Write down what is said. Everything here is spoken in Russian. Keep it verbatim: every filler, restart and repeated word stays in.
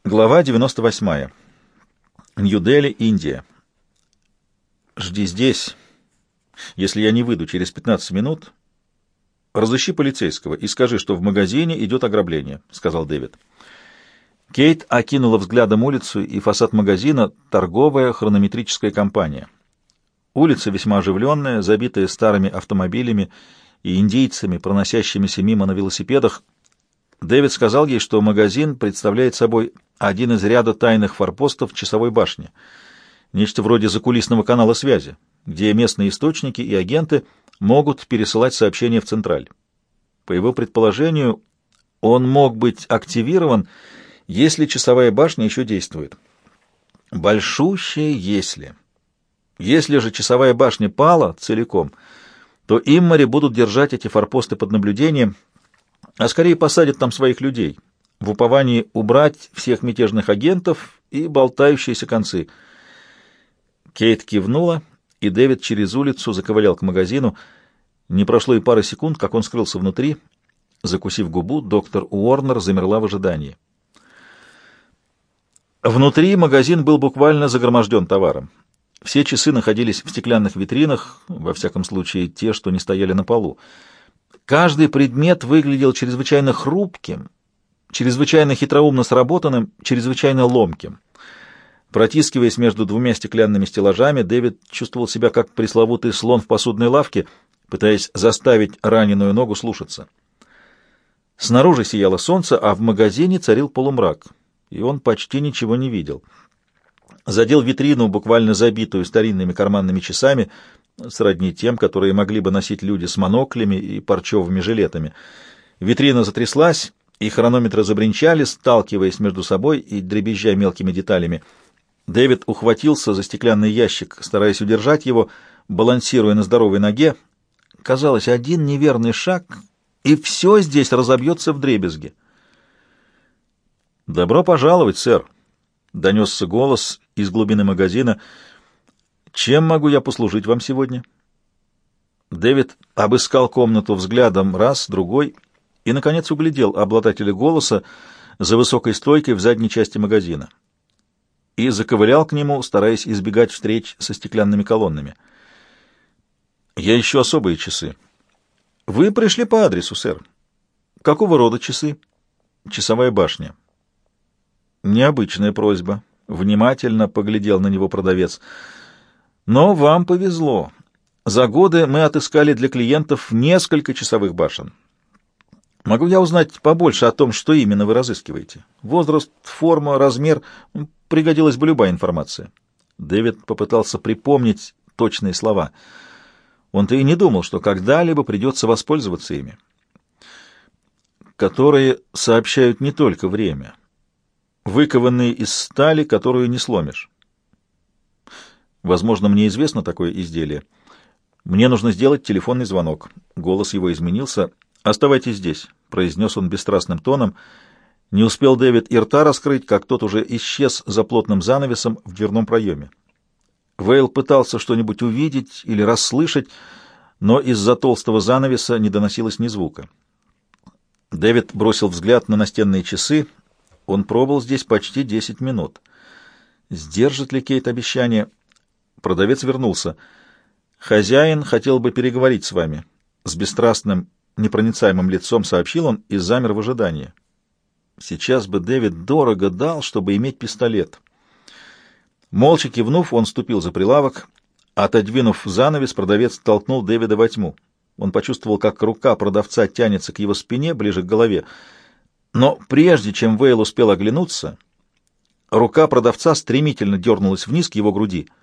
Глава девяносто восьмая. Нью-Дели, Индия. «Жди здесь. Если я не выйду через пятнадцать минут, разыщи полицейского и скажи, что в магазине идет ограбление», — сказал Дэвид. Кейт окинула взглядом улицу и фасад магазина, торговая хронометрическая компания. Улица весьма оживленная, забитая старыми автомобилями и индейцами, проносящимися мимо на велосипедах. Дэвид сказал ей, что магазин представляет собой один из ряда тайных форпостов часовой башни, нечто вроде закулисного канала связи, где местные источники и агенты могут пересылать сообщения в Централь. По его предположению, он мог быть активирован, если часовая башня еще действует. Большущее «если». Если же часовая башня пала целиком, то иммари будут держать эти форпосты под наблюдением, а скорее посадят там своих людей, в уповании убрать всех мятежных агентов и болтающиеся концы. Кейт кивнула, и Дэвид через улицу заковылял к магазину. Не прошло и пары секунд, как он скрылся внутри. Закусив губу, доктор Уорнер замерла в ожидании. Внутри магазин был буквально загроможден товаром. Все часы находились в стеклянных витринах, во всяком случае те, что не стояли на полу. Каждый предмет выглядел чрезвычайно хрупким, чрезвычайно хитроумно сработанным, чрезвычайно ломким. Протискиваясь между двумя стеклянными стеллажами, Дэвид чувствовал себя как пресловутый слон в посудной лавке, пытаясь заставить раненую ногу слушаться. Снаружи сияло солнце, а в магазине царил полумрак, и он почти ничего не видел. Задел витрину, буквально забитую старинными карманными часами, сродни тем, которые могли бы носить люди с моноклями и парчевыми жилетами. Витрина затряслась, и хронометры забринчали, сталкиваясь между собой и дребезжа мелкими деталями. Дэвид ухватился за стеклянный ящик, стараясь удержать его, балансируя на здоровой ноге. Казалось, один неверный шаг, и все здесь разобьется вдребезги. «Добро пожаловать, сэр!» — донесся голос из глубины магазина. «Чем могу я послужить вам сегодня?» Дэвид обыскал комнату взглядом раз, другой и, наконец, углядел обладателя голоса за высокой стойкой в задней части магазина и заковылял к нему, стараясь избегать встреч со стеклянными колоннами. «Я ищу особые часы». «Вы пришли по адресу, сэр». «Какого рода часы?» «Часовая башня». «Необычная просьба», — внимательно поглядел на него продавец. «Но вам повезло. За годы мы отыскали для клиентов несколько часовых башен. Могу я узнать побольше о том, что именно вы разыскиваете? Возраст, форма, размер? Пригодилась бы любая информация». Дэвид попытался припомнить точные слова. Он-то и не думал, что когда-либо придется воспользоваться ими. «Которые сообщают не только время. Выкованные из стали, которую не сломишь». «Возможно, мне известно такое изделие. Мне нужно сделать телефонный звонок». Голос его изменился. «Оставайтесь здесь», — произнес он бесстрастным тоном. Не успел Дэвид и рта раскрыть, как тот уже исчез за плотным занавесом в дверном проеме. Вейл пытался что-нибудь увидеть или расслышать, но из-за толстого занавеса не доносилось ни звука. Дэвид бросил взгляд на настенные часы. Он пробыл здесь почти десять минут. Сдержит ли Кейт обещание? Продавец вернулся. «Хозяин хотел бы переговорить с вами». С бесстрастным, непроницаемым лицом сообщил он и замер в ожидании. Сейчас бы Дэвид дорого дал, чтобы иметь пистолет. Молча кивнув, он ступил за прилавок. Отодвинув занавес, продавец толкнул Дэвида во тьму. Он почувствовал, как рука продавца тянется к его спине, ближе к голове. Но прежде чем Вейл успел оглянуться, рука продавца стремительно дернулась вниз к его груди.